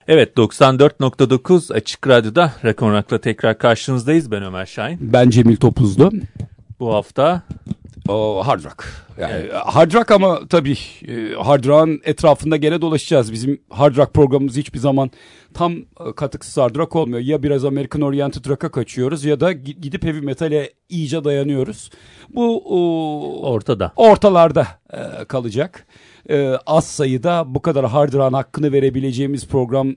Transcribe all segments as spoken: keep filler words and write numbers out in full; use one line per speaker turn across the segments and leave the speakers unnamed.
Evet, doksan dört nokta dokuz Açık Radyo'da Rock on Rock'la tekrar karşınızdayız. Ben Ömer Şahin.
Ben Cemil Topuzlu.
Bu hafta
o, Hard Rock. Yani evet. Hard Rock ama tabii Hard Rock'ın etrafında gene dolaşacağız. Bizim Hard Rock programımız hiçbir zaman tam katıksız Hard Rock olmuyor. Ya biraz American Oriented Rock'a kaçıyoruz ya da gidip Heavy Metal'e iyice dayanıyoruz. Bu o,
ortada.
Ortalarda e, kalacak. E, az sayıda bu kadar Hard Rock'ın hakkını verebileceğimiz program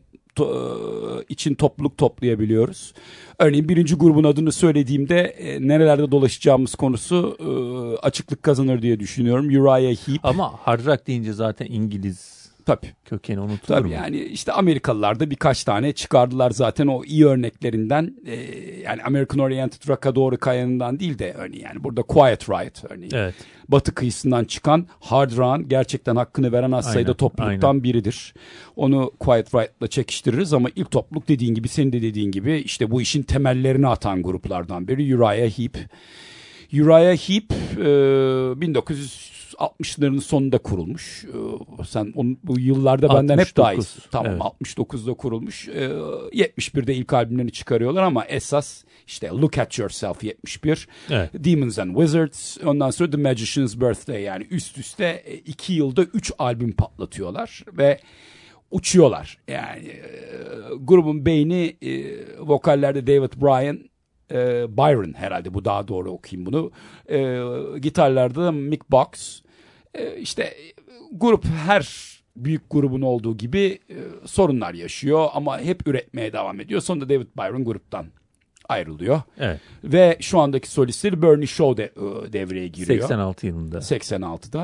to- için topluluk toplayabiliyoruz. Örneğin birinci grubun adını söylediğimde e, nerelerde dolaşacağımız konusu e, açıklık kazanır diye düşünüyorum. Uriah Heep.
Ama Hard Rock deyince zaten İngiliz
Tabii.
kökeni unutulur
Tabii
mu?
yani işte Amerikalılar da birkaç tane çıkardılar zaten o iyi örneklerinden. E, yani American Oriented Rock'a doğru kayanından değil de örneğin yani burada Quiet Riot örneğin.
Evet.
Batı kıyısından çıkan Hard Rock'ın gerçekten hakkını veren az sayıda topluluktan aynen. biridir. Onu Quiet Riot'la çekiştiririz ama ilk topluluk dediğin gibi senin de dediğin gibi işte bu işin temellerini atan gruplardan biri Uriah Heep. Uriah Heep e, bin dokuz yüz altmışların sonunda kurulmuş. E, sen onu, bu yıllarda benden
altmış dokuz.
Hep daha iyisin. Tamam
evet.
altmış dokuzda kurulmuş. E, yetmiş birde ilk albümlerini çıkarıyorlar ama esas işte Look at Yourself yetmiş bir. Evet. Demons and Wizards. Ondan sonra The Magician's Birthday yani üst üste iki yılda üç albüm patlatıyorlar ve uçuyorlar. Yani e, grubun beyni e, vokallerde David Bryan, e, Byron herhalde bu daha doğru okuyayım bunu. E, gitarlarda da Mick Box. E, işte grup her büyük grubun olduğu gibi e, sorunlar yaşıyor ama hep üretmeye devam ediyor. Sonunda David Byron gruptan ayrılıyor.
Evet.
Ve şu andaki solistleri Bernie Shaw de, e, devreye giriyor.
seksen altı yılında.
seksen altıda.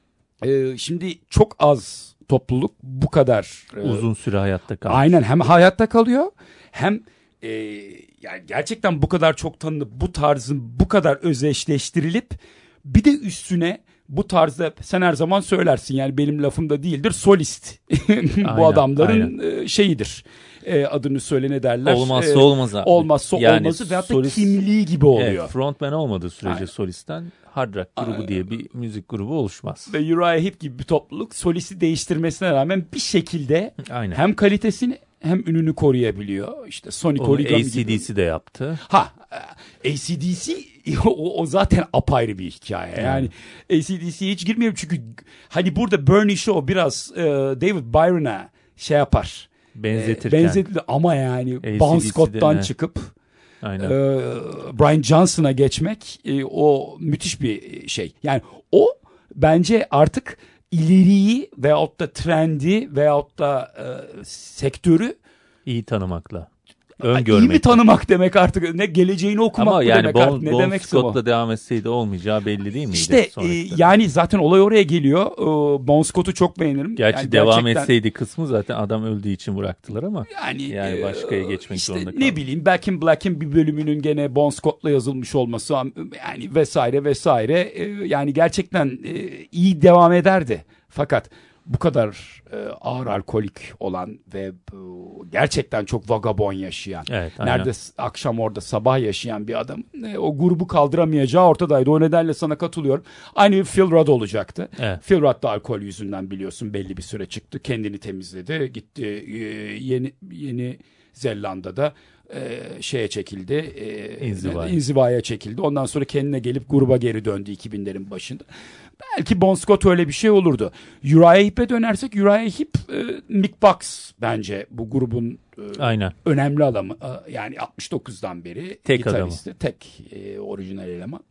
E, şimdi çok az topluluk bu kadar
uzun süre hayatta kalıyor.
Aynen hem hayatta kalıyor hem e, yani gerçekten bu kadar çok tanınıp bu tarzın bu kadar özdeşleştirilip bir de üstüne bu tarzda sen her zaman söylersin yani benim lafımda değildir solist bu aynen, adamların aynen. şeyidir. E, adını söyle ne derler.
Olmazsa
e,
olmazı.
Olmazsa yani olmazı veyahut da kimliği gibi oluyor.
Evet, frontman olmadığı sürece aynen. Solisten Hard Rock grubu aynen. Diye bir müzik grubu oluşmaz.
Ve Uriah Heep gibi bir topluluk solisti değiştirmesine rağmen bir şekilde aynen. Hem kalitesini hem ününü koruyabiliyor. İşte Sonic Origami
gibi. A C D C de yaptı.
Ha, A C D C o, o zaten apayrı bir hikaye. Yani, yani A C D C'ye hiç girmiyorum çünkü hani burada Bernie Shaw biraz e, David Byron'a şey yapar.
Benzetirken.
E, benzetir ama yani Bon Scott'tan ne? Çıkıp
aynen.
E, Brian Johnson'a geçmek e, o müthiş bir şey. Yani o bence artık ileriyi veyahut da trendi veyahut da e, sektörü
iyi tanımakla. Öngörmek.
İyi mi tanımak demek artık ne geleceğini okumak
ama
mı
yani
demek
bon,
artık ne
Bon
demekse
Scott'la devam etseydi olmayacağı belli değil miydi?
İşte e, yani zaten olay oraya geliyor. E, Bon Scott'u çok beğenirim.
Gerçi
yani
devam gerçekten... etseydi kısmı zaten adam öldüğü için bıraktılar ama yani, yani başkaya geçmek
işte
zorunda kaldı.
Ne bileyim Back in Black'in bir bölümünün gene Bon Scott'la yazılmış olması yani vesaire vesaire e, yani gerçekten e, iyi devam ederdi. Fakat bu kadar e, ağır alkolik olan ve e, gerçekten çok vagabon yaşayan,
evet,
nerede akşam orada sabah yaşayan bir adam e, o grubu kaldıramayacağı ortadaydı. O nedenle sana katılıyorum. Aynı bir Phil Rudd olacaktı.
Evet.
Phil Rudd da alkol yüzünden biliyorsun belli bir süre çıktı. Kendini temizledi. Gitti e, yeni Yeni Zelanda'da e, şeye çekildi. E,
İnzivaya.
İnzivaya çekildi. Ondan sonra kendine gelip gruba geri döndü iki binlerin başında. Belki Bon Scott öyle bir şey olurdu. Uriah Heep'e dönersek Uriah Heep, e, Mick Box bence bu grubun e, önemli adamı. E, yani altmış dokuzdan beri
tek
gitaristi, adamı. Tek e, orijinal eleman.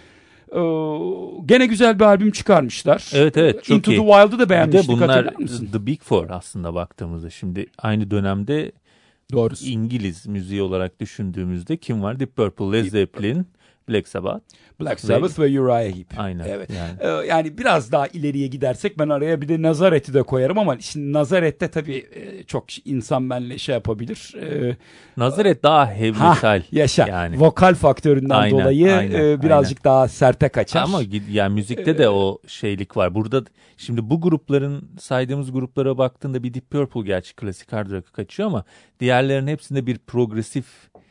E, gene güzel bir albüm çıkarmışlar.
Evet evet. Çok
Into
iyi.
the Wild'ı da beğenmiştik,
bir de bunlar
hatırlar mısın?
The Big Four aslında baktığımızda. Şimdi aynı dönemde
doğrusu.
İngiliz müziği olarak düşündüğümüzde kim var? Deep Purple, Led Zeppelin, Black Sabbath.
Black Sabbath ve, ve Uriah Heep.
Aynen.
Evet.
Yani.
Ee, yani biraz daha ileriye gidersek ben araya bir de Nazaret'i de koyarım ama şimdi Nazaret'te tabii e, çok insan benimle şey yapabilir. E,
Nazaret daha heavy metal.
Yaşa.
Yani.
Vokal faktöründen
aynen,
dolayı
aynen,
e, birazcık aynen. daha serte kaçar.
Ama yani müzikte de o şeylik var. Burada şimdi bu grupların saydığımız gruplara baktığında bir Deep Purple gerçi klasik hard rock'a kaçıyor ama diğerlerinin hepsinde bir progresif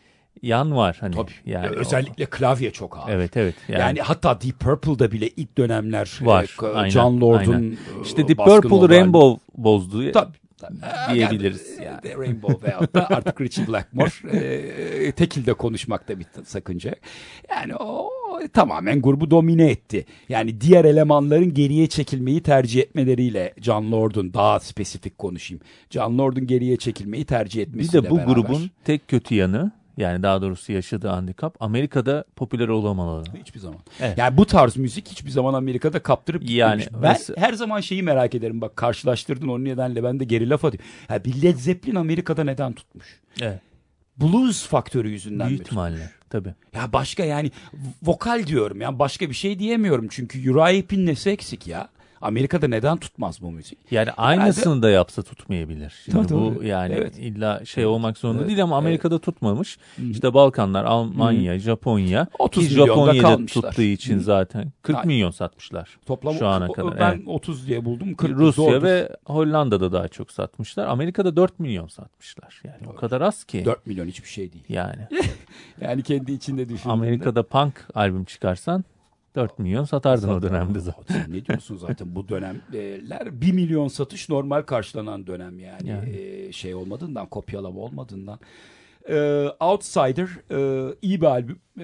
yan var hani.
Tabii.
Yani
özellikle o... klavye çok ağır.
Evet evet.
Yani, yani hatta Deep Purple'da bile ilk dönemler
var.
E,
aynen,
John Lord'un
işte Deep Purple Rainbow bozdu.
Tabii.
diyebiliriz.
Yani,
yani.
The Rainbow veyahut da artık Ritchie Blackmore e, tekilde konuşmakta bir sakınca. Yani o tamamen grubu domine etti. Yani diğer elemanların geriye çekilmeyi tercih etmeleriyle John Lord'un, daha spesifik konuşayım, John Lord'un geriye çekilmeyi tercih etmesiyle
beraber. Bir de bu
beraber.
grubun tek kötü yanı, yani daha doğrusu yaşadığı handikap, Amerika'da popüler olamaları.
Hiçbir zaman.
Evet.
Yani bu tarz müzik hiçbir zaman Amerika'da kaptırıp
yani
gitmemiş. Ben
mesela...
her zaman şeyi merak ederim, bak karşılaştırdın onun nedenle ben de geri laf atıyorum. Ya bir Led Zeppelin Amerika'da neden tutmuş?
Evet.
Blues faktörü yüzünden
Büyük
mi
ihtimalle
tutmuş?
tabii.
Ya başka yani vokal diyorum ya, başka bir şey diyemiyorum çünkü Uriah Heep'in nesi eksik ya? Amerika'da neden tutmaz bu müzik?
Yani aynısını Herhalde... da yapsa tutmayabilir. Şimdi
tabii,
bu
tabii.
yani
evet.
illa şey olmak zorunda evet. değil ama Amerika'da evet. tutmamış.
Hı-hı.
İşte Balkanlar, Almanya, Hı-hı. Japonya.
otuz
ki Japonya'da
kalmışlar.
tuttuğu için Hı-hı. zaten kırk Hayır. milyon satmışlar.
Toplam
şu ana kadar.
Ben
evet.
otuz diye buldum. kırk
Rusya
doğrudur.
ve Hollanda'da daha çok satmışlar. Amerika'da dört milyon satmışlar. Yani Doğru. o kadar az ki.
dört milyon hiçbir şey değil.
Yani.
yani kendi içinde düşündüğünde.
Amerika'da punk albüm çıkarsan dört milyon satardın zaten o dönemde zaten.
Ne diyorsun zaten bu dönemler bir milyon satış normal karşılanan dönem yani, yani. Ee, şey olmadığından, kopyalama olmadığından. Ee, Outsider e, iyi bir albüm. Ee,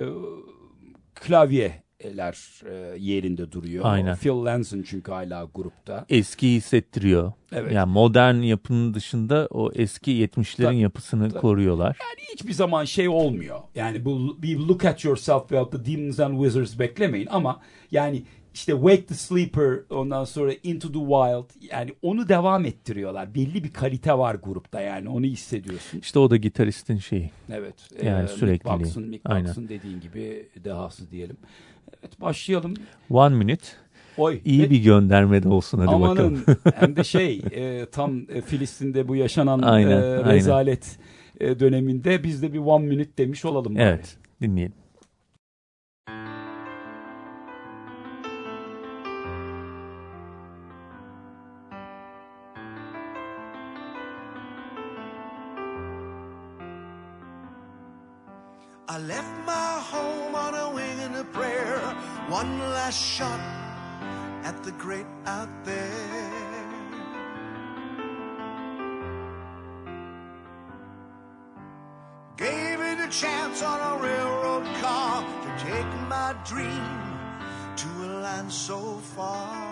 klavyeler e, yerinde duruyor.
Aynen.
Phil Lanson çünkü hala grupta.
Eski hissettiriyor. Evet. Yani modern yapının dışında o eski yetmişlerin tabii, yapısını tabii. koruyorlar.
Yani hiçbir zaman şey olmuyor. Yani bu bir Look at Yourself veyahut da Demons and Wizards beklemeyin ama yani işte Wake the Sleeper, ondan sonra Into the Wild, yani onu devam ettiriyorlar. Belli bir kalite var grupta, yani onu hissediyorsun.
İşte o da gitaristin şeyi.
Evet.
Yani e, sürekliliği.
Mick Box'un, Mick Box'un dediğin gibi dehası diyelim. Evet, başlayalım.
One Minute.
Oy.
İyi ve bir gönderme de olsun hadi
amanın,
bakalım.
Hem de şey e, tam e, Filistin'de bu yaşanan
aynen,
e, rezalet e, döneminde biz de bir One Minute demiş olalım.
Evet, bari. Dinleyelim.
I left my home on a wing and a prayer, one last shot at the great out there. Gave it a chance on a railroad car to take my dream to a land so far.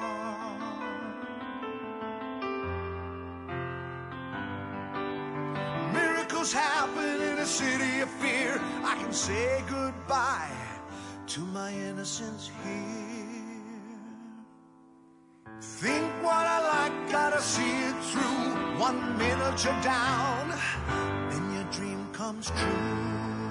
Miracles happen in a city of fear. I can say goodbye to my innocence here. Think what I like, gotta see it through. One minute you're down, then your dream comes true.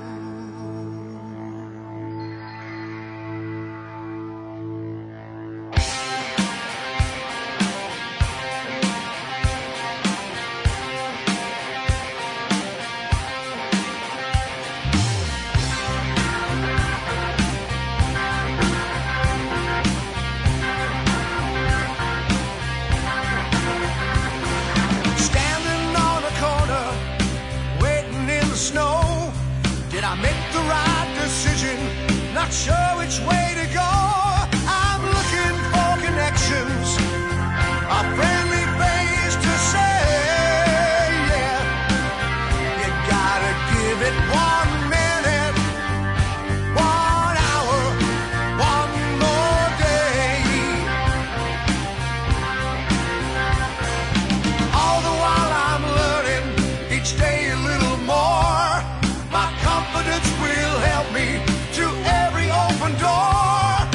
Not sure which way to go. I'm looking for connections, a friendly face to say, yeah. You gotta give it one minute, one hour, one more day. All the while I'm learning each day a little more. My confidence will help me to every open door.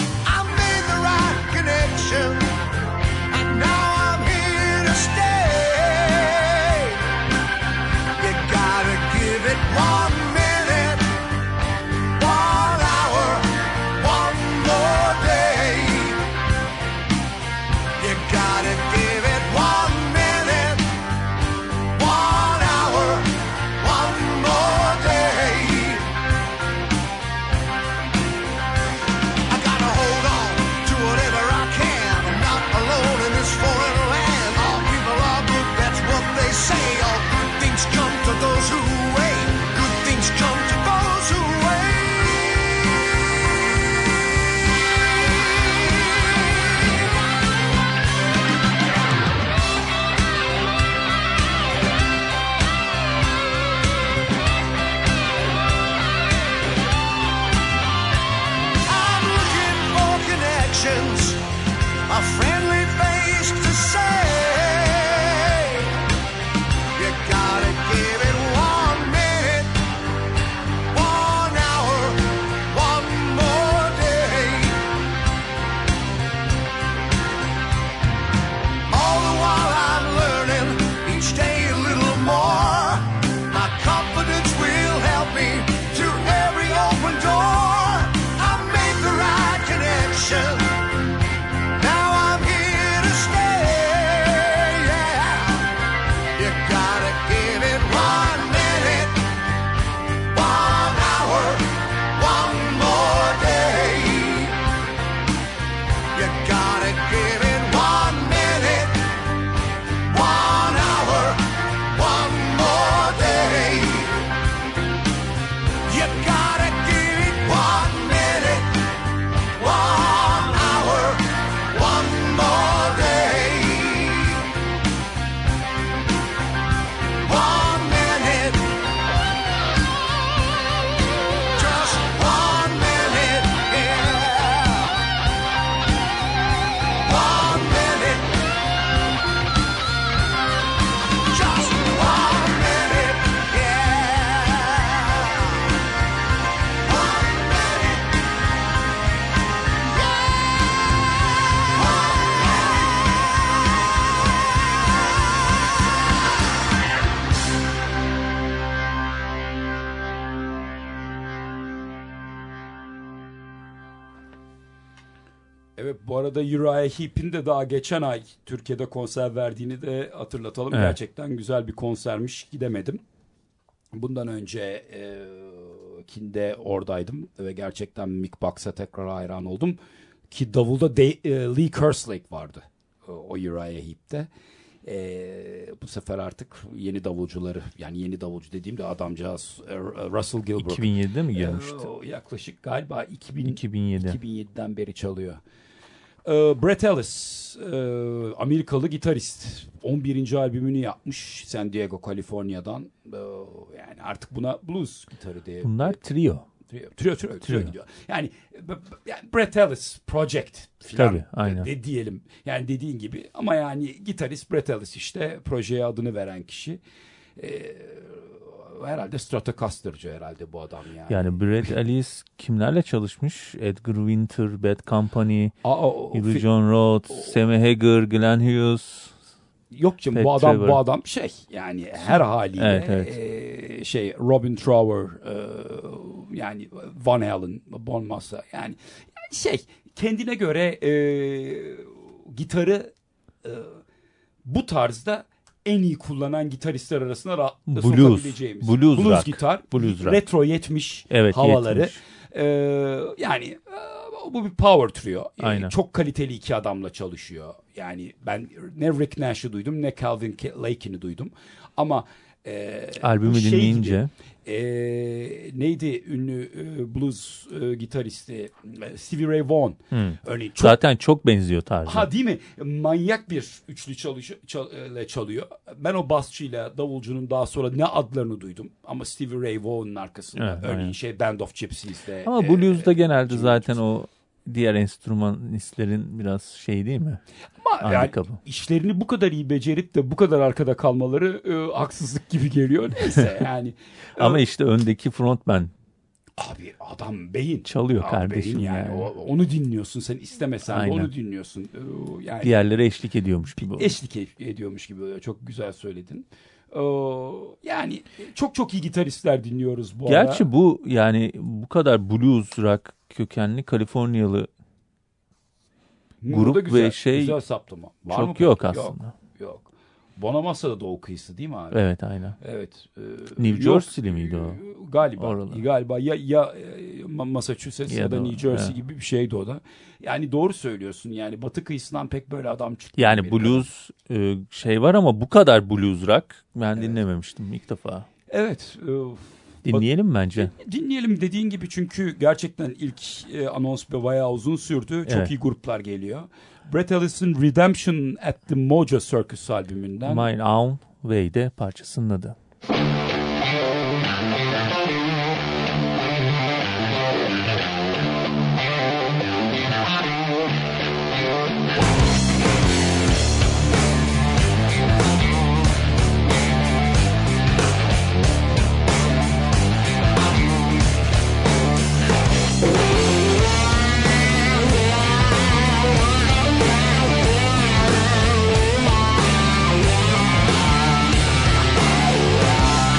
Evet, bu arada Uriah Heep'in de daha geçen ay Türkiye'de konser verdiğini de hatırlatalım.
Evet.
Gerçekten güzel bir konsermiş, gidemedim. Bundan önce e, kinde oradaydım ve gerçekten Mick Box'a tekrar hayran oldum. Ki davulda de, e, Lee Kerslake vardı o, o Uriah Heep'te. E, bu sefer artık yeni davulcuları, yani yeni davulcu dediğimde adamcağız e, Russell Gilbert.
iki bin yedide mi gelmişti?
E, yaklaşık galiba iki bin,
iki bin yedi.
iki bin yediden beri çalıyor. E, Brett Ellis, e, Amerikalı gitarist. on birinci albümünü yapmış San Diego, Kaliforniya'dan. E, yani artık buna blues gitarı diye.
Bunlar trio.
Trio, trio, trio, trio gidiyor. Yani, yani Brett Ellis Project falan
Tabii, aynen.
de diyelim. Yani dediğin gibi, ama yani gitarist Brett Ellis işte projeye adını veren kişi. Ee, herhalde Stratocaster'cı herhalde bu adam yani.
Yani Brett Ellis kimlerle çalışmış? Edgar Winter, Bad Company,
Aa,
Billy John Rhodes, Sammy Hagar, Glenn Hughes.
Yok canım,
Pat
bu adam
Trevor.
bu adam şey yani her haliyle
Evet, evet.
e, şey Robin Trower, e, yani Van Halen, Bon Massa, yani şey kendine göre e, gitarı e, bu tarzda en iyi kullanan gitaristler arasında rahatlıkla
Blues,
sokabileceğimiz.
blues rock,
gitar,
blues rock.
retro yetmiş
Evet,
havaları.
yetmiş.
E, yani e, bu bir power trio. E,
Aynen.
çok kaliteli iki adamla çalışıyor. Yani ben ne Rick Nash'ı duydum ne Calvin Lakin'i duydum. Ama e,
albümü
bu şey
dinleyince
gibi, e, neydi ünlü e, blues e, gitaristi e, Stevie Ray Vaughan.
Hmm.
Örneğin çok,
zaten çok benziyor tarzı.
ha değil mi? Manyak bir üçlü çalış, çal, e, çalıyor. Ben o basçıyla davulcunun daha sonra ne adlarını duydum. Ama Stevie Ray Vaughan'ın arkasında
Evet,
örneğin
aynen.
şey Band of Gypsies'te.
Ama
e,
blues'da genelde
Jimmy
zaten
Gibson.
o diğer enstrümanistlerin biraz şey değil mi?
Ama yani
Handikapı.
işlerini bu kadar iyi becerip de bu kadar arkada kalmaları e, haksızlık gibi geliyor. Neyse yani.
Ama
e,
işte öndeki frontman
abi adam beyin.
çalıyor
Abi
kardeşim
beyin
yani.
yani. O- onu dinliyorsun, sen istemesen de
Aynen.
onu dinliyorsun. E, yani
Diğerleri eşlik ediyormuş gibi. oluyor.
eşlik e- ediyormuş gibi oluyor. Çok güzel söyledin. E, yani çok çok iyi gitaristler dinliyoruz bu ara.
Gerçi bu yani bu kadar blues rock kökenli Kaliforniyalı
Hı,
grup
o da güzel,
ve şey
güzel saptama. Var
çok
mı peki?
yok aslında.
Yok. yok. Bonamassa da doğu kıyısı değil mi abi?
Evet, aynen.
Evet. e,
New
yok,
Jersey'li miydi o?
e, Galiba.
Oralar.
Galiba ya ya e, Massachusetts ya,
Ya
da
da-
New Jersey
evet.
gibi bir şeydi o da. Yani doğru söylüyorsun. Yani batı kıyısından pek böyle adam çıktı.
Yani
benim
blues e, şey var ama bu kadar blues rock ben
Evet.
dinlememiştim ilk defa.
Evet. e,
Dinleyelim bence.
Dinleyelim dediğin gibi, çünkü gerçekten ilk e, anons bayağı uzun sürdü. Çok
Evet.
iyi gruplar geliyor. Brett Ellis'in Redemption at the Mojo Circus albümünden.
Mine Own Way'de parçasının adı.
Thank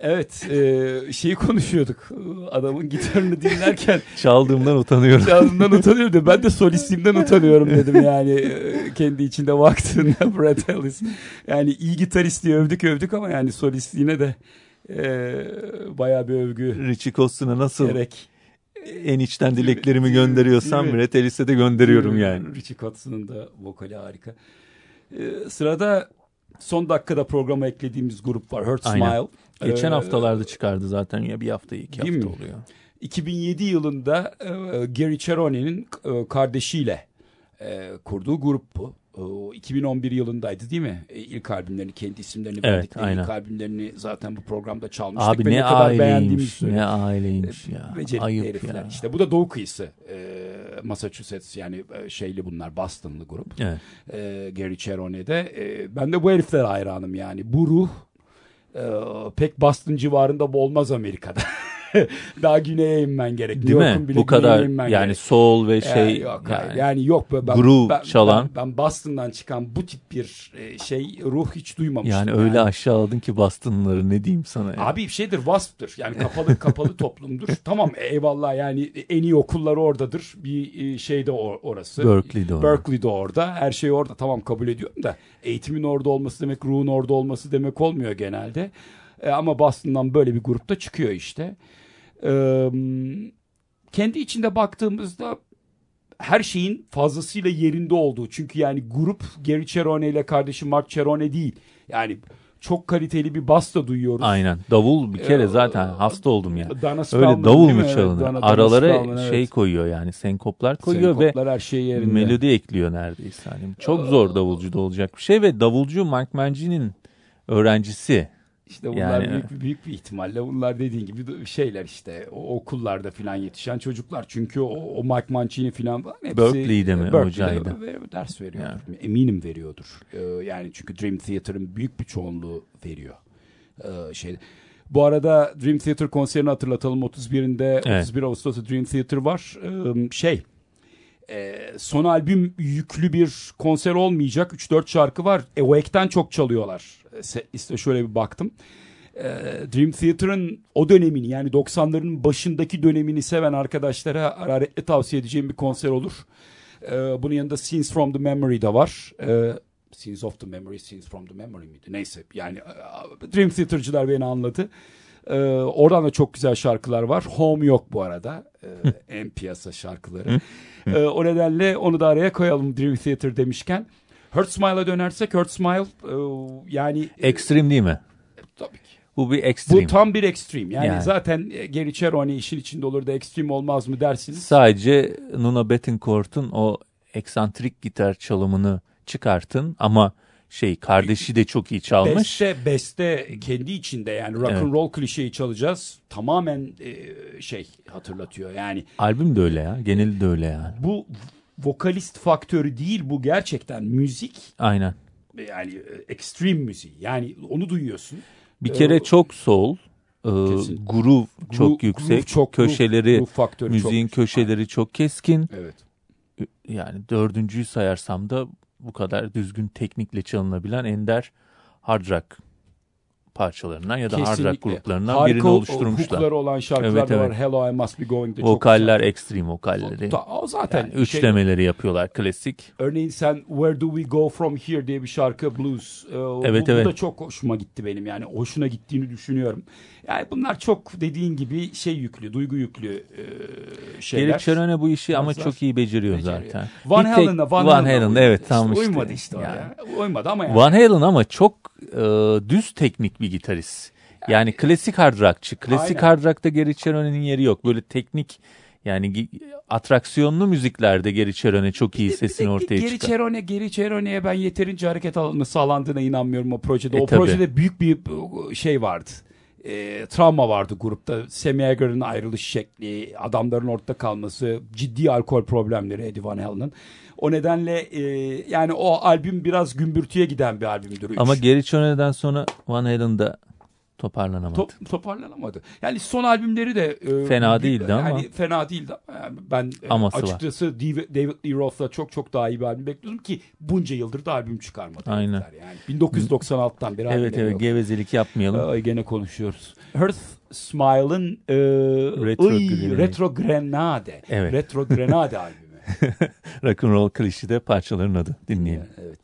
Evet, e, şeyi konuşuyorduk. Adamın gitarını dinlerken
çaldığımdan utanıyorum.
Çaldığımdan utanıyorum dedim. Ben de solistliğimden utanıyorum dedim yani. E, kendi içinde baktığında Brett Ellis. Yani iyi gitarist diye övdük övdük ama yani solistliğine de e, bayağı bir övgü.
Richie Kosten'a nasıl
gerek.
en içten dileklerimi gönderiyorsam Brett Ellis'e de gönderiyorum yani.
Richie Kosten'ın da vokali harika. E, sırada son dakikada programa eklediğimiz grup var. Hurt Smile.
Geçen ee, haftalarda çıkardı zaten ya bir hafta iki hafta mi? Oluyor.
iki bin yedi yılında e, Gary Cherone'nin e, kardeşiyle e, kurduğu grup bu. E, iki bin on bir yılındaydı değil mi? E, ilk albümlerini, kendi isimlerini
evet,
verdikleri
aynen.
ilk albümlerini zaten bu programda çalmıştık.
Abi ne, ne aileymiş, ne aileymiş ya.
Becerikli
Ayıp
herifler.
ya.
İşte bu da Doğu kıyısı. E, Massachusetts yani şeyli bunlar, Boston'lı grup.
Evet.
E, Gary Cherone'de. E, ben de bu heriflere hayranım yani. Bu ruh Ee, pek Boston civarında olmaz Amerika'da. Daha güneye inmen gerek.
Değil mi? Bu kadar yani gerek. Soul ve şey.
Yani yok, yani, yani yok. Ben,
groove
ben,
çalan.
Ben, ben Boston'dan çıkan bu tip bir şey ruh hiç duymamıştım.
Yani öyle yani. Aşağıladın ki Boston'ları ne diyeyim sana. Yani.
Abi şeydir, wasp'tır. Yani kapalı kapalı toplumdur. Tamam eyvallah yani en iyi okullar oradadır. Bir şey de orası.
Berkeley'de orada.
Berkeley'de orada. Her şey orada. Tamam kabul ediyorum da eğitimin orada olması demek ruhun orada olması demek olmuyor genelde. E, ama Boston'dan böyle bir grupta çıkıyor işte. Ee, kendi içinde baktığımızda her şeyin fazlasıyla yerinde olduğu. Çünkü yani grup Gary Cherone ile kardeşi Mark Cherone değil. Yani çok kaliteli bir bas da duyuyoruz.
Aynen. Davul bir kere zaten ee, hasta oldum ya.
Dana
Öyle davul mu çalınır? Evet, aralara Spellman, şey evet. koyuyor yani senkoplar koyuyor
senkoplar
ve
her şey yerinde.
Melodi ekliyor neredeyse. Yani çok zor davulcu da olacak bir şey ve davulcu Mike Mangini'nin öğrencisi.
İşte bunlar
yani,
büyük, büyük bir ihtimalle bunlar dediğin gibi şeyler işte o okullarda falan yetişen çocuklar. Çünkü o, o Mike Mancini falan var. Hepsi
Berkeley'de mi hocaydı?
Ders veriyordur. Yani. Eminim veriyordur. Ee, yani çünkü Dream Theater'ın büyük bir çoğunluğu veriyor. Ee, şeyde. Bu arada Dream Theater konserini hatırlatalım. otuz birinde evet. otuz bir Ağustos'ta Dream Theater var. Ee, şey e, son albüm yüklü bir konser olmayacak. üç dört şarkı var. Awake'den çok çalıyorlar. İşte şöyle bir baktım. Dream Theater'ın o dönemini yani doksanların başındaki dönemini seven arkadaşlara hararetle tavsiye edeceğim bir konser olur. Bunun yanında Scenes from the Memory de var. Scenes of the Memory, Scenes from the Memory miydi? Neyse yani Dream Theater'cılar beni anladı. Oradan da çok güzel şarkılar var. Home yok bu arada. En piyasa şarkıları. O nedenle onu da araya koyalım Dream Theater demişken. Hurt Smile'a dönersek Hurt Smile e, yani...
Extreme değil mi?
E, tabii ki.
Bu bir extreme.
Bu tam bir extreme. Yani, yani. zaten Gary Cherone işin içinde olur da extreme olmaz mı dersiniz?
Sadece Nuna Bettencourt'un o eksantrik gitar çalımını çıkartın ama şey kardeşi de çok iyi çalmış.
Beste, beste kendi içinde yani rock and roll evet. klişeyi çalacağız. Tamamen e, şey hatırlatıyor yani.
Albüm de öyle ya. Geneli de öyle yani.
Bu vokalist faktörü değil bu gerçekten müzik.
Aynen.
Yani extreme müziği. Yani onu duyuyorsun.
Bir kere ee, çok soul, e, groove çok groove, yüksek, groove çok, köşeleri, groove, groove müziğin çok, köşeleri aynen. Çok keskin.
Evet.
Yani dördüncüyü sayarsam da bu kadar düzgün teknikle çalınabilen ender hard rock parçalarından ya da kesinlikle. Hard rock gruplarından harika birini oluşturmuşlar.
Harika hookları olan şarkılar evet, da var. Evet. Hello I Must Be Going.
Vokaller ekstrem vokalleri.
O, o zaten
yani üçlemeleri şey, yapıyorlar klasik.
Örneğin sen Where Do We Go From Here diye bir şarkı blues. Ee,
evet,
bu,
evet.
bu da çok hoşuma gitti benim yani hoşuna gittiğini düşünüyorum. Yani bunlar çok dediğin gibi şey yüklü, duygu yüklü e, şeyler.
Gary Cherone bu işi ama çok iyi beceriyor, beceriyor. Zaten.
Van Halen'da Van,
Van Halen evet tam işte.
Uymadı işte oraya. Yani. Uymadı ama yani.
Van Halen ama çok e, düz teknik bir gitarist. Yani, yani klasik hard rockçı. Klasik aynen. Hard rock'ta Gary Cherone'nin yeri yok. Böyle teknik yani atraksiyonlu müziklerde Gary Cherone çok iyi sesini ortaya çıkar.
Gary Cherone, Gary Cherone'ye ben yeterince hareket alanı sağlandığına inanmıyorum o projede. E, o tabii. Projede büyük bir şey vardı. E, travma vardı grupta. Sammy Hagar'ın ayrılış şekli, adamların ortada kalması, ciddi alkol problemleri Eddie Van Halen'ın. O nedenle e, yani o albüm biraz gümbürtüye giden bir albümdür.
Ama Gary Cherone'den sonra Van Halen'da toparlanamadı.
Top, toparlanamadı. Yani son albümleri de e,
fena
bir,
değildi
yani
ama.
Fena değildi ama yani ben
Aması
açıkçası
var.
David, David Lee Roth'la çok çok daha iyi bir albüm bekliyordum ki bunca yıldır da albüm çıkarmadı.
Aynen.
Yani bin dokuz yüz doksan altıdan beri
Evet evet yok. Gevezelik yapmayalım.
Ay, gene konuşuyoruz. Hearth Smile'ın e,
Retro,
ıy, Retro Grenade.
Evet.
Retro Grenade albümü.
Rock'n'roll klişede parçaların adı. Dinleyelim.
Evet.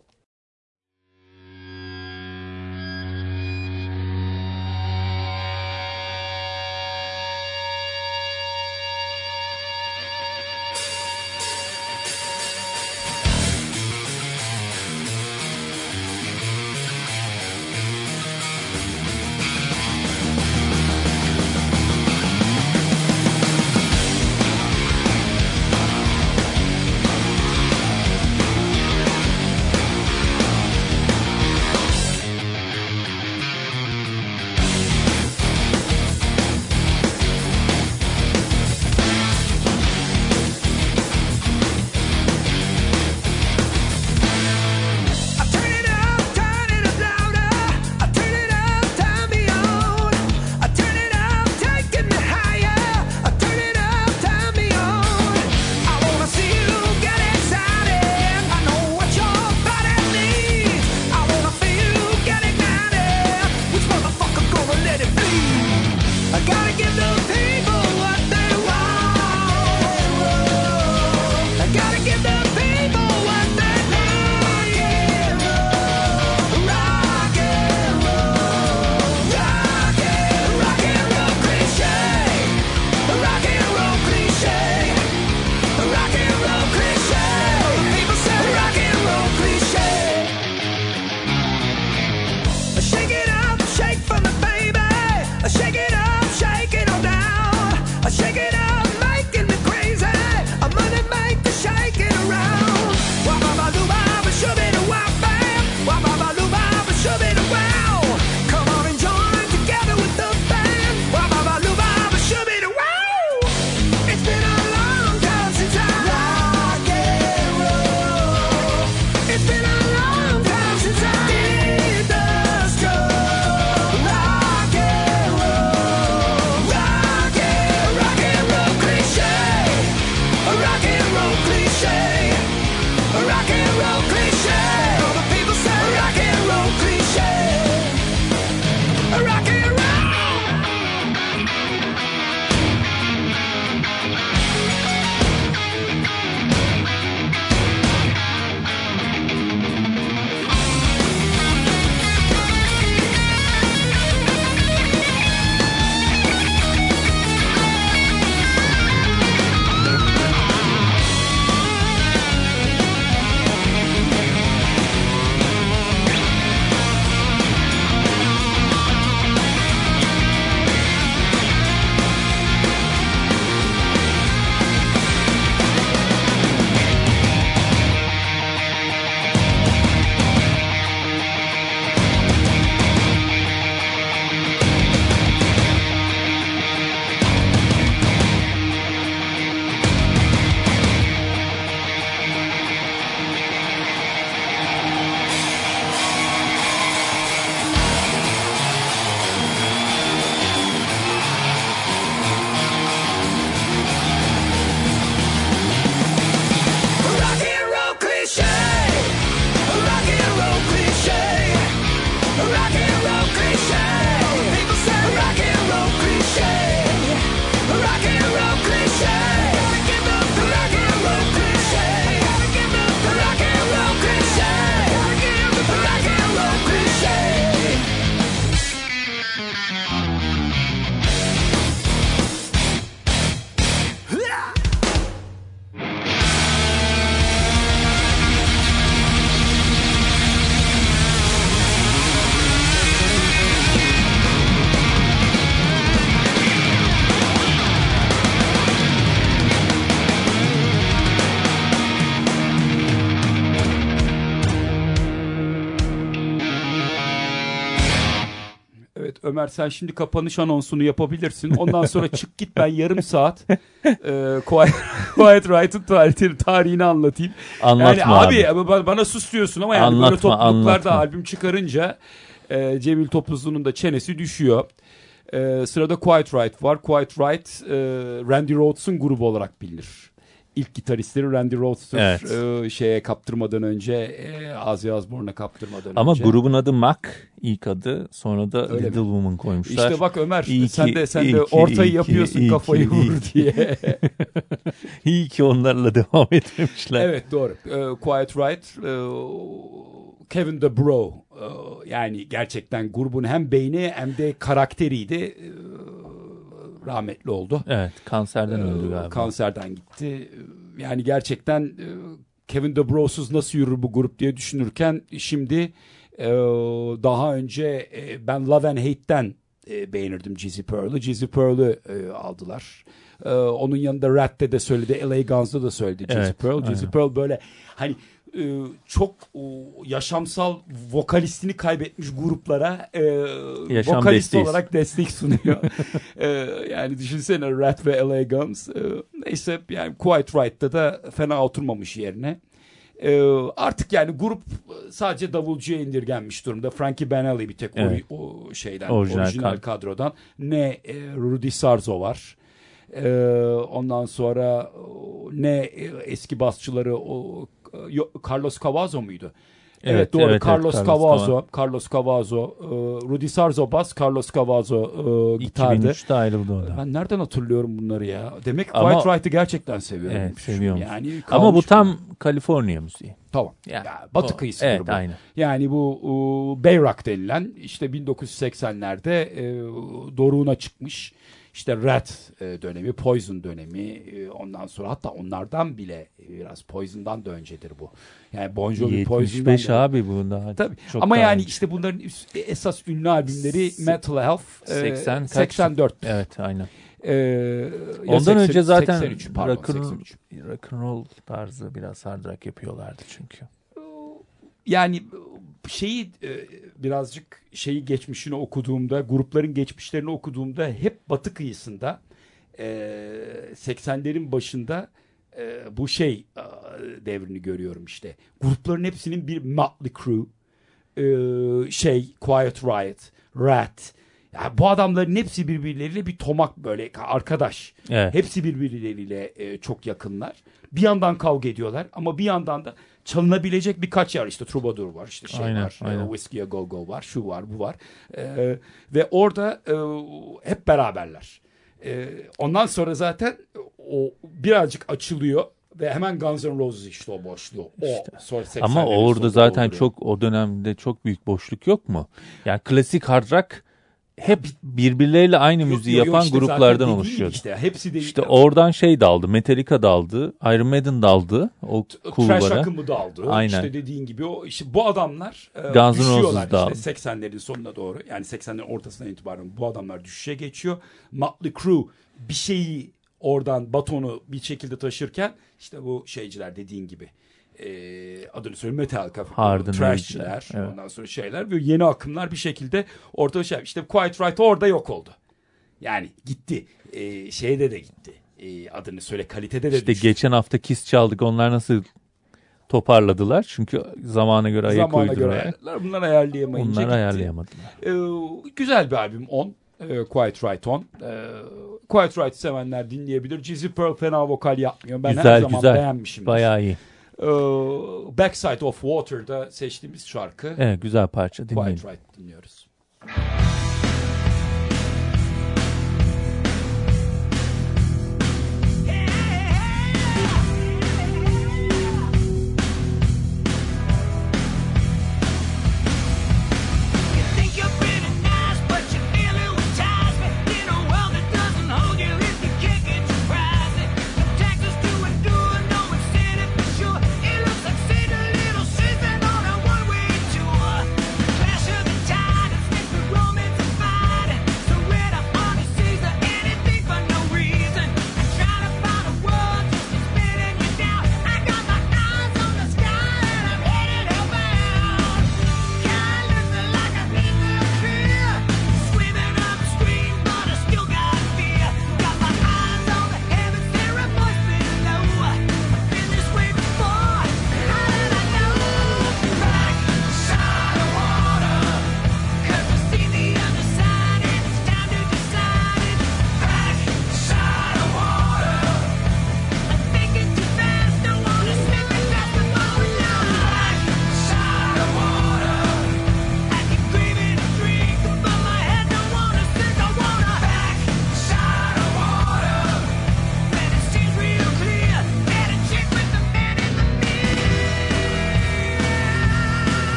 Ömer sen şimdi kapanış anonsunu yapabilirsin. Ondan sonra çık git, ben yarım saat e, Quiet, Quiet Right'ın tarihini anlatayım.
Anlatma
yani abi,
abi
bana sus diyorsun ama yani
anlatma,
böyle topluluklarda
anlatma.
albüm çıkarınca E, Cemil Topuzlu'nun da çenesi düşüyor. E, sırada Quiet Riot var. Quiet Riot e, Randy Rhodes'un grubu olarak bilinir. İlk gitaristleri Randy Rhodes'tur.
Evet.
E, şeye kaptırmadan önce, e, Ozzy Osbourne'a kaptırmadan
Ama
önce.
Ama grubun adı Mac ilk adı. Sonra da
Öyle
Little
mi?
Woman koymuşlar.
İşte bak Ömer,
İyi
sen
ki,
de sen
iyi
de
ki,
ortayı
iyi
yapıyorsun
ki,
kafayı
iyi
vurur
ki.
diye.
İyi ki onlarla devam etmemişler.
Evet doğru. E, Quiet Riot, e, Kevin DeBro, e, yani gerçekten grubun hem beyni hem de karakteriydi. E, rahmetli oldu.
Evet, kanserden
E,
öldü galiba.
Kanserden gitti. Yani gerçekten e, Kevin DeBro'suz nasıl yürür bu grup diye düşünürken şimdi e, daha önce e, ben Love and Hate'den e, beğenirdim Jizzy Pearl'ı. Jizzy Pearl'ı e, aldılar. E, onun yanında Rat'te de söyledi, L A Guns'da da söyledi Jizzy
Evet,
Pearl. Jizzy
aynen.
Pearl böyle hani e, çok e, yaşamsal vokalistini kaybetmiş gruplara e,
Yaşam
vokalist
desteği.
olarak destek sunuyor. e, yani düşünsene Rat ve L A Guns. E, neyse yani Quiet Riot'ta da fena oturmamış yerine. E, artık yani grup sadece davulcuya indirgenmiş durumda. Frankie Banali bir tek
Evet.
o, o şeyden
Orijinal
orijinal,
kad-
kadrodan. Ne e, Rudy Sarzo var. E, ondan sonra ne e, eski basçıları o Yo- Carlos Cavazo muydu? Evet,
Evet,
doğru.
evet, evet,
Carlos
Carlos
Cavazo, Carlos Cavazo, e, Rudy Sarzo bas, Carlos Cavazo e, gitardı.
iki bin üçte ayrıldı o da.
Ben nereden hatırlıyorum bunları ya? Demek
Ama-
Quiet Riot'ı gerçekten seviyorum.
Evet, seviyorum.
Yani
Ama bu
kalmış
tam
bunlar.
Kaliforniya müziği.
Tamam.
Yani,
Ya, Batı
o-
kıyısı
evet,
grubu.
aynen.
Yani bu e, Bayrock denilen işte bin dokuz yüz seksenlerde e, doruğuna çıkmış. İşte Rat e, dönemi, Poison dönemi, e, ondan sonra hatta onlardan bile e, biraz Poison'dan da öncedir bu. Yani Bon Jovi Poison'dan
yetmiş beş
da-
abi bu daha.
Tabii.
çok
Ama
daha
yani
önce.
işte bunların üst- esas ünlü albümleri
Se-
Mental Health e,
seksen kaç?
seksen dört.
Evet, aynen.
E, ya
Ondan
seksen-
önce zaten
seksen üç, pardon,
rock and,
seksen üç.
rock and roll tarzı biraz hard rock yapıyorlardı çünkü.
Yani şeyi e, birazcık şeyi geçmişini okuduğumda, grupların geçmişlerini okuduğumda hep batı kıyısında e, seksenlerin başında e, bu şey e, devrini görüyorum işte. Grupların hepsinin bir Motley Crue, e, şey Quiet Riot, Rat. Yani bu adamların hepsi birbirleriyle bir tomak böyle arkadaş.
Evet.
Hepsi birbirleriyle e, çok yakınlar. Bir yandan kavga ediyorlar ama bir yandan da çalınabilecek birkaç yer işte Troubadour var, işte şey
Aynen,
var,
aynen.
e, Whiskey A Go Go var, şu var, bu var. E, ve orada e, hep beraberler. E, ondan sonra zaten o birazcık açılıyor ve hemen Guns N' Roses işte o boşluğu. O
İşte.
sonra
Ama
seksenlerin
orada
sonunda
zaten
dolduruyor.
çok o dönemde çok büyük boşluk yok mu? Yani klasik hard rock hep birbirleriyle aynı
Yok,
müziği
yok, yok,
yapan
işte zaten
gruplardan
dediğin
oluşuyordu.
işte hepsi de
İşte oradan şey daldı, Metallica daldı, Iron Maiden daldı o
Trash
kulvara.
akımı da aldı.
Aynen.
İşte dediğin gibi o işte bu adamlar e,
Guns N' Roses
düşüyorlar
da
işte
aldı.
seksenlerin sonuna doğru. Yani seksenlerin ortasından itibaren bu adamlar düşüşe geçiyor. Motley Crue bir şeyi oradan batonu bir şekilde taşırken işte bu şeyciler dediğin gibi e, adını söyleyeyim Metallica,
Hard'ın
Trash'çiler,
iyiciler, evet.
ondan sonra şeyler ve yeni akımlar bir şekilde ortaya şey işte Quiet Riot orada yok oldu. Yani gitti. E, şeyde de gitti. E, adını söyle kalitede de
İşte
düştü.
geçen hafta Kiss çaldık, onlar nasıl toparladılar? Çünkü zamana göre ayak
Zamana göre
uydurarak.
ayarladılar. Bunlar ayarlayamayınca
Onlar
gitti.
ayarlayamadılar.
Ee, güzel bir albüm on. Ee, Quiet Riot on. Ee, Quiet Riot sevenler dinleyebilir. Jizzy Pearl fena vokal yapmıyor. Ben her
Güzel
zaman
güzel.
beğenmişimdir.
Bayağı iyi.
Ee, Backside of Water'da seçtiğimiz şarkı.
Evet, güzel parça, dinleyelim.
Quiet Riot dinliyoruz.
You think you're pretty nice, but you feel it with ties. In a world that doesn't hold you if you can't get your prize. No taxes to endure, no incentive for sure. It looks like St. a little season on a one-way tour. The clash of the tide and stick with romance and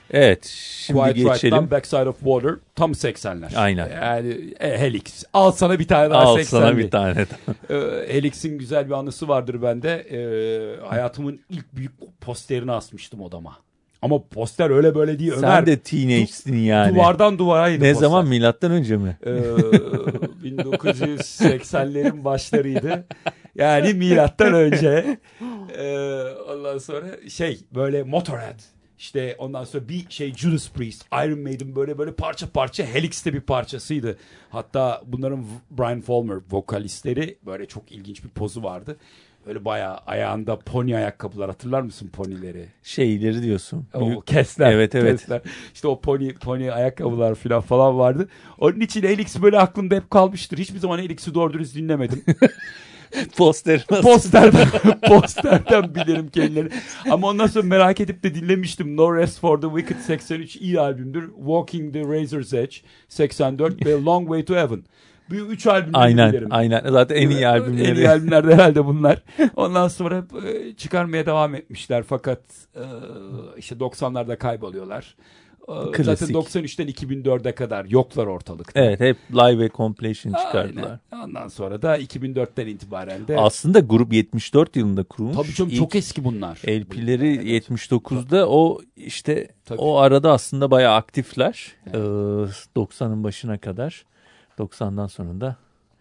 Evet, şimdi
Quiet
geçelim.
Right'tan Backside of Water tam seksenler.
Aynen.
Yani e, Helix. Al sana bir tane daha
Al
seksenli.
sana bir tane daha.
E, Helix'in güzel bir anısı vardır bende. E, hayatımın ilk büyük posterini asmıştım odama. Ama poster öyle böyle değil Ömer.
Sen de teenage'sin yani.
Duvardan duvaraydı
Ne
poster.
zaman, milattan önce mi?
Ee, bin dokuz yüz seksenlerin başlarıydı. Yani milattan önce. Ee, ondan sonra şey böyle Motorhead. İşte ondan sonra bir şey Judas Priest, Iron Maiden böyle böyle parça parça Helix'te bir parçasıydı. Hatta bunların Brian Fulmer vokalistleri böyle çok ilginç bir pozu vardı. Böyle bayağı ayağında pony ayakkabılar, hatırlar mısın ponyleri?
Şeyleri diyorsun.
O kesler.
Evet, evet.
Kesler. İşte o pony pony ayakkabılar falan falan vardı. Onun için Helix böyle aklımda hep kalmıştır. Hiçbir zaman Helix'i doğru dürüst dinlemedim.
Poster nasıl?
Posterden, posterden bilirim kendilerini. Ama ondan sonra merak edip de dinlemiştim. No Rest for the Wicked seksen üç iyi albümdür. Walking the Razor's Edge seksen dört ve Long Way to Heaven. Bu üç albümleri
aynen,
bilirim.
aynen. Zaten en iyi albümleri.
En iyi albümler de herhalde bunlar. Ondan sonra e, çıkarmaya devam etmişler. Fakat e, işte doksanlarda kayboluyorlar. E,
Klasik.
zaten doksan üçten iki bin dörde kadar yoklar ortalıkta.
Evet, hep live ve compilation çıkardılar.
Aynen. Ondan sonra da iki bin dörtten itibaren de.
Aslında grup yetmiş dört yılında kurulmuş.
Tabii canım,
İlk
çok eski bunlar.
L P'leri
Evet.
yetmiş dokuzda, o işte
Tabii.
o arada aslında bayağı aktifler.
Evet.
Ee, doksanın başına kadar. doksandan sonra da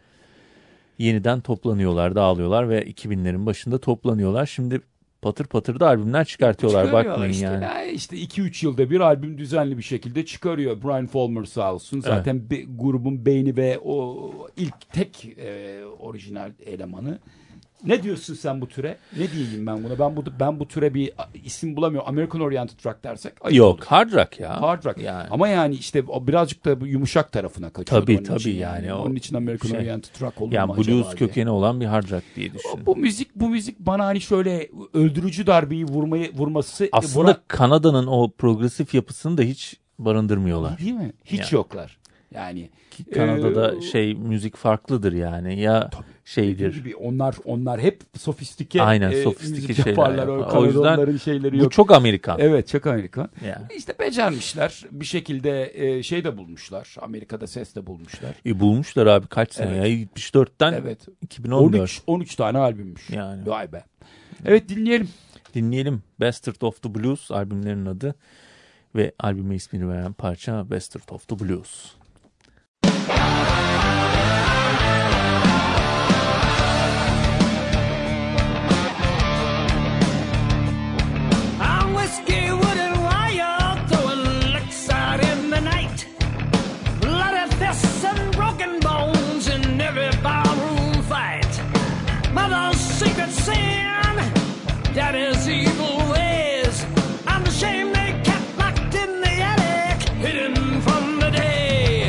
yeniden toplanıyorlar, dağılıyorlar ve iki binlerin başında toplanıyorlar. Şimdi patır patır da albümler çıkartıyorlar,
Çıkarıyorlar
bakmayın
işte.
yani.
Ya işte iki üç yılda bir albüm düzenli bir şekilde çıkarıyor. Brian Fulmer sağ olsun. Zaten be, grubun beyni ve o ilk tek e, orijinal elemanı. Ne diyorsun sen bu türe? Ne diyeyim ben buna? Ben bu ben bu türe bir isim bulamıyorum. American Oriented Rock dersek ayıp
Yok,
olur.
hard rock ya.
Hard rock.
Yani.
Ama yani işte o birazcık da bu yumuşak tarafına kaçıyor.
Tabii,
onun
tabii
için
yani. O
Onun için American
şey,
Oriented Rock olur
yani
mu
blues
acaba diye.
kökeni olan bir hard rock diye düşün.
Bu müzik bu müzik bana hani şöyle öldürücü darbeyi vurmayı vurması
Aslında
vura-
Kanada'nın o progresif yapısını da hiç barındırmıyorlar.
değil mi? Hiç
Yani.
yoklar. Yani
Kanada'da
e,
şey müzik farklıdır yani. Ya
dediğim
şeydir.
gibi onlar onlar hep sofistike
Aynen,
e,
sofistike
müzik
şeyler
yaparlar.
yapar.
O
O yüzden
Kanadalıların şeyleri
Bu
yok.
çok Amerikan.
Evet, çok Amerikan.
Yani.
İşte becermişler. Bir şekilde e, şey de bulmuşlar. Amerika'da ses de bulmuşlar.
E, bulmuşlar abi, kaç sene
Evet.
ya, yetmiş dörtten
Evet.
iki bin on dört.
on üç on üç tane albümmüş.
Yani.
Vay be. Evet, dinleyelim.
Dinleyelim. Bastard of the Blues albümlerinin adı ve albüme ismini veren parça Bastard of the Blues.
I'm whiskey, wood, and wire, throwing licks out in the night. Bloody fists and broken bones in every barroom fight. Mother's secret sin, daddy's evil ways. I'm the shame they kept locked in the attic, hidden from the day.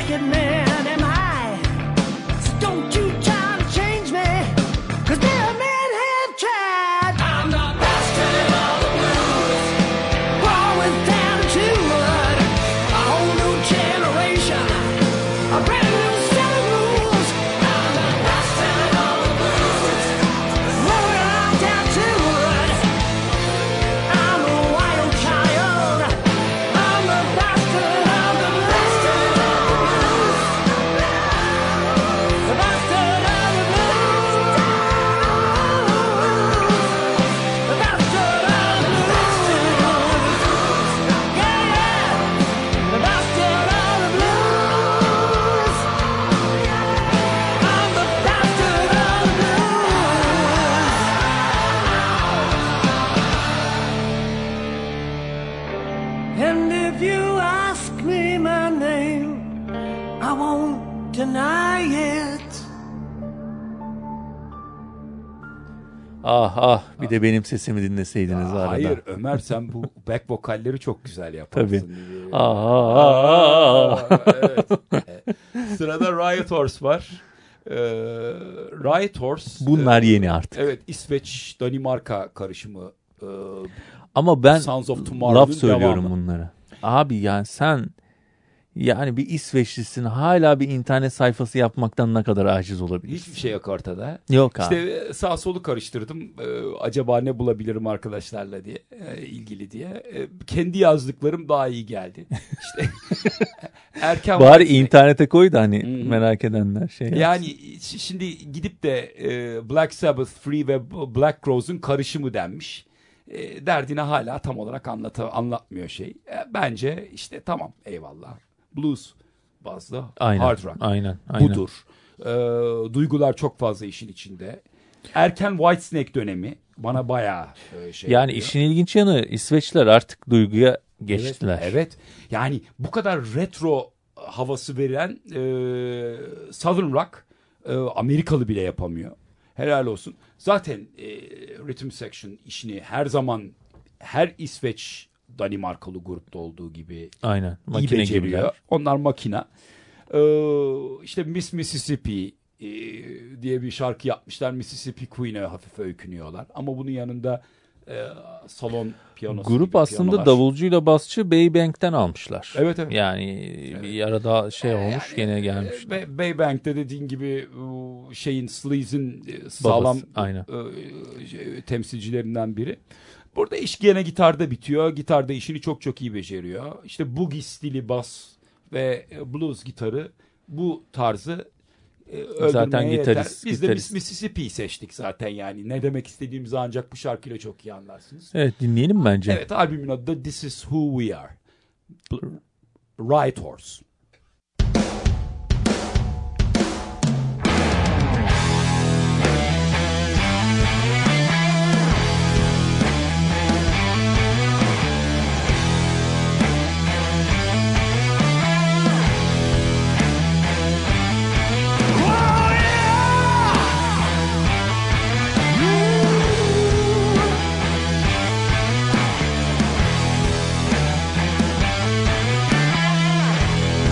wicked man am I. So don't you try to change me, 'cause dead men have tried. I'm the bastard of the blues, going down to wood. A whole new generation, a brand new set of rules. I'm the bastard of the blues, rolling on down to wood. I'm a wild child. I'm the bastard of the blues. The bastard of the blues. The bastard of the blues. Yeah, yeah. The bastard of the blues. I'm the bastard of the blues. And if you ask me my name, I won't deny it.
Ah ah bir de benim sesimi dinleseydiniz arada.
Hayır Ömer, sen bu back vokalleri çok güzel yaparsın.
Tabii.
diye.
Ah ah ah, ah.
Evet. Sırada Riot Horse var. Ee, Riot Horse.
Bunlar
e,
yeni artık.
Evet, İsveç Danimarka karışımı. Ee,
Ama ben
Sons of Tomorrow'un
laf söylüyorum
devamı.
bunlara. Abi yani sen yani bir İsveçlisin, hala bir internet sayfası yapmaktan ne kadar aciz olabilirsin?
Hiçbir şey yok ortada.
Yok abi.
İşte sağ solu karıştırdım. Ee, acaba ne bulabilirim arkadaşlarla diye, e, ilgili diye. E, kendi yazdıklarım daha iyi geldi. İşte erken
Bari
vakti-
internete koy da hani
Hı hı.
merak edenler şey yapsın.
Yani ş- şimdi gidip de e, Black Sabbath, Free ve Black Crowes'un karışımı denmiş. E, derdine hala tam olarak anlat anlatmıyor şey. E, bence işte tamam, eyvallah. Blues bazlı,
Aynen,
hard rock.
aynen, aynen.
Budur. E, duygular çok fazla işin içinde. Erken Whitesnake dönemi bana bayağı e, şey
Yani
yapıyor.
işin ilginç yanı İsveçliler artık duyguya geçtiler.
Evet, evet. Yani bu kadar retro havası veren e, Southern Rock e, Amerikalı bile yapamıyor. Helal olsun. Zaten e, Rhythm Section işini her zaman her İsveç Danimarkalı grupta olduğu gibi
Aynen.
iyi
Makine
beceriyor.
gibiler.
Onlar makina. E, işte Miss Mississippi e, diye bir şarkı yapmışlar. Mississippi Queen'e hafif öykünüyorlar. Ama bunun yanında e, salon piyanosu
Grup
gibi
aslında
piyanolar.
davulcuyla basçı Baybank'ten almışlar.
Evet, evet.
Yani bir arada şey olmuş, gene gelmiş.
E, Bay- Baybank'te dediğin gibi e, şeyin Sleaze'in e, sağlam
aynen.
e, şey, temsilcilerinden biri. Burada iş gene gitarda bitiyor. Gitarda işini çok çok iyi beceriyor. İşte boogie stili bas ve e, blues gitarı bu tarzı e, öldürmeye
Zaten
yeter.
gitarist-
Biz de
gitarist.
Mississippi'yi seçtik zaten yani. Ne demek istediğimizi ancak bu şarkıyla çok iyi anlarsınız.
Evet, dinleyelim bence.
Evet, albümün adı da This Is Who We Are. Riot Horse.
Oh, yeah.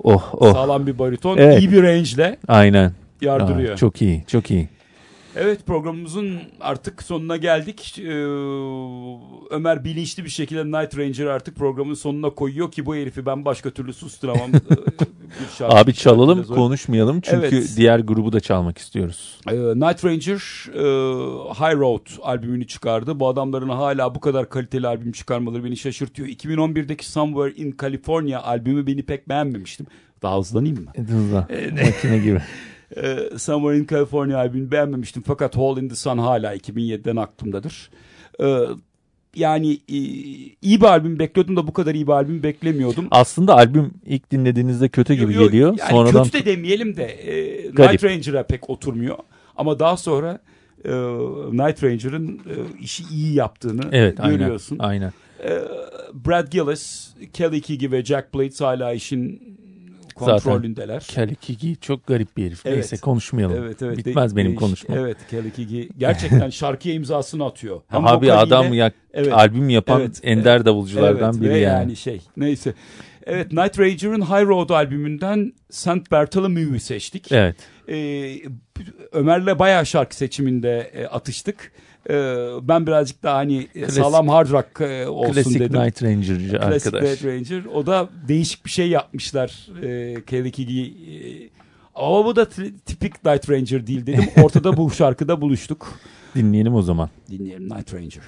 Oh oh.
Sağlam bir bariton.
Evet.
İyi bir range'le
Aynen.
yardırıyor.
Aa, çok iyi, çok iyi.
Evet, programımızın artık sonuna geldik. Ee, Ömer bilinçli bir şekilde Night Ranger'ı artık programın sonuna koyuyor ki bu herifi ben başka türlü susturamam. Bir şarkı,
Abi çalalım,
şarkı
konuşmayalım çünkü
Evet.
diğer grubu da çalmak istiyoruz.
Ee, Night Ranger e, High Road albümünü çıkardı. Bu adamların hala bu kadar kaliteli albüm çıkarmaları beni şaşırtıyor. iki bin on birdeki Somewhere in California albümü beni pek beğenmemiştim. Daha hızlanayım mı?
Hızla, makine gibi.
Ee, Somewhere in California albümünü beğenmemiştim. Fakat Hole in the Sun hala iki bin yediden aklımdadır. Ee, yani e, iyi bir albüm bekliyordum da bu kadar iyi bir albüm beklemiyordum.
Aslında albüm ilk dinlediğinizde kötü gibi
Yo, yo,
geliyor.
Yani
Sonradan
kötü de demeyelim de e,
Garip.
Night Ranger'a pek oturmuyor. Ama daha sonra e, Night Ranger'ın e, işi iyi yaptığını
evet,
görüyorsun.
aynen, aynen.
E, Brad Gillis, Kelly Keegy ve Jack Blades hala işin kontrolündeler.
Kelly Keegy çok garip bir herif.
Evet.
Neyse konuşmayalım.
Evet, evet.
Bitmez
De-
benim
değiş-
konuşmam.
Evet, Kelly Keegy gerçekten şarkıya imzasını atıyor. Hem
Abi
vokaliyle-
adam ya
Evet.
albüm yapan
Evet,
ender
evet.
davulculardan
Evet,
biri
ve
yani.
yani şey neyse. Evet, Night Ranger'ın High Road albümünden Saint Bartholomew'u seçtik.
Evet.
Ee, Ömer'le bayağı şarkı seçiminde e, atıştık. Ee, ben birazcık daha hani e,
Klasik-
sağlam hard rock e, olsun
Klasik
dedim.
Night Ranger'cı
Klasik
arkadaş.
Night Ranger. O da değişik bir şey yapmışlar. E, Kelly Keegy. E, ama bu da t- tipik Night Ranger değil dedim. Ortada bu şarkıda buluştuk.
Dinleyelim o zaman.
Dinleyelim Night Ranger.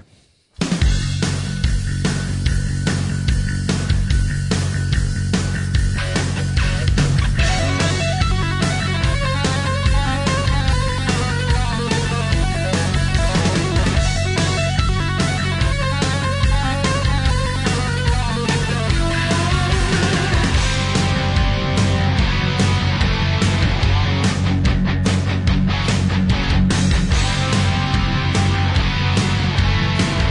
Thank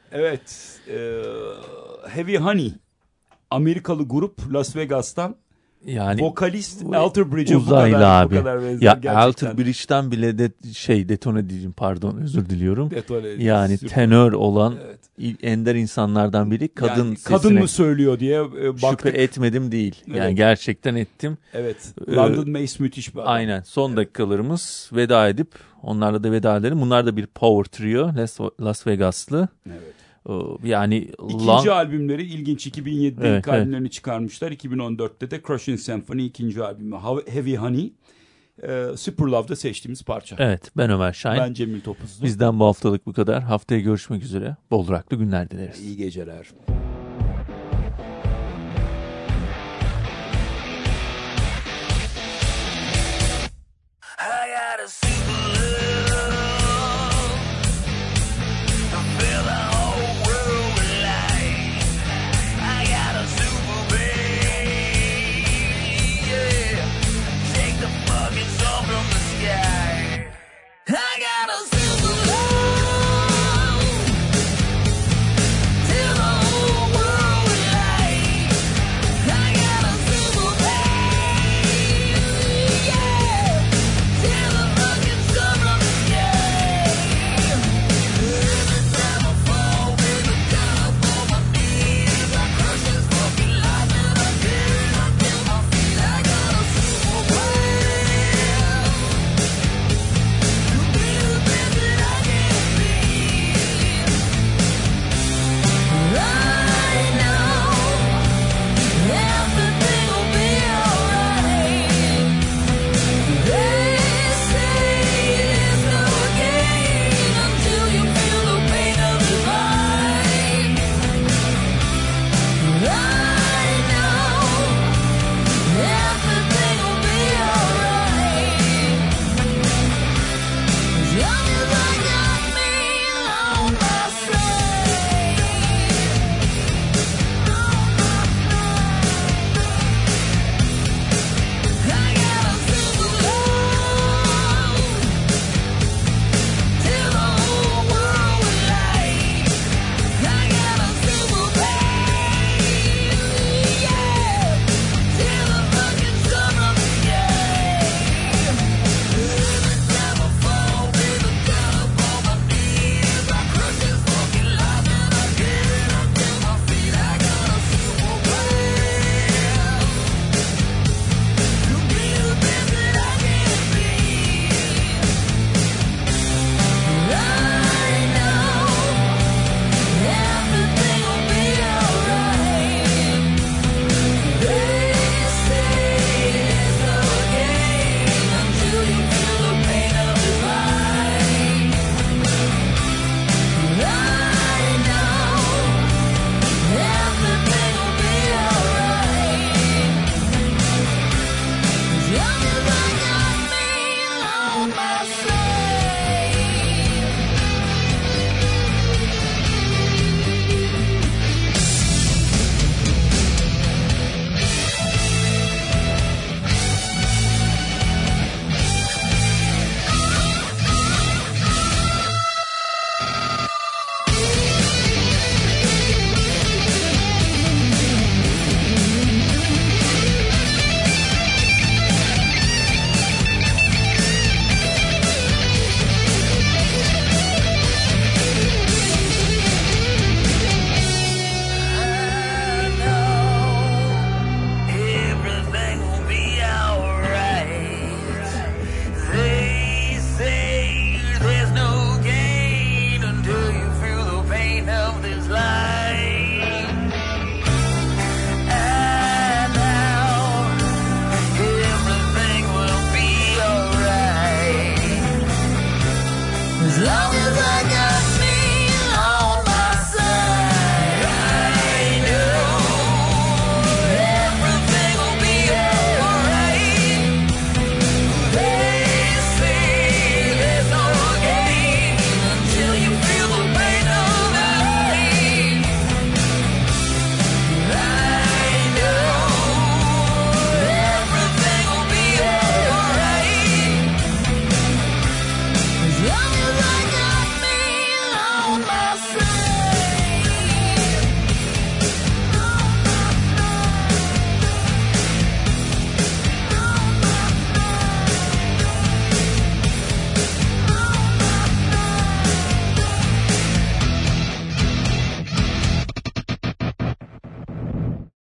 Evet. E, Heavy Honey. Amerikalı grup Las Vegas'tan.
Yani
vokalist Alter Bridge'e bu
uzaylı
kadar,
abi.
bu kadar benzer
Ya
gerçekten.
Alter Bridge'den bile de şey detone diyeceğim, pardon özür diliyorum.
Detone,
yani
süper.
tenör olan
Evet.
ender insanlardan biri, kadın
yani,
sesine
kadın mı söylüyor diye e, baktık.
şüphe etmedim değil. Yani
Evet.
gerçekten ettim.
Evet.
Ee,
London Mace müthiş bir adam.
Aynen. Son dakikalarımız, veda edip onlarla da veda edelim. Bunlar da bir power trio, Las, Las Vegaslı.
Evet.
Yani
İkinci
long...
albümleri ilginç. iki bin yedide
evet,
ilk evet. albümlerini çıkarmışlar. iki bin on dörtte de Crushing Symphony ikinci albümü. Heavy Honey. Ee, Super Love'da seçtiğimiz parça.
Evet, ben Ömer Şahin.
Ben Cemil Topuzlu.
Bizden bu haftalık bu kadar. Haftaya görüşmek üzere. Bol raklı günler dileriz.
İyi geceler.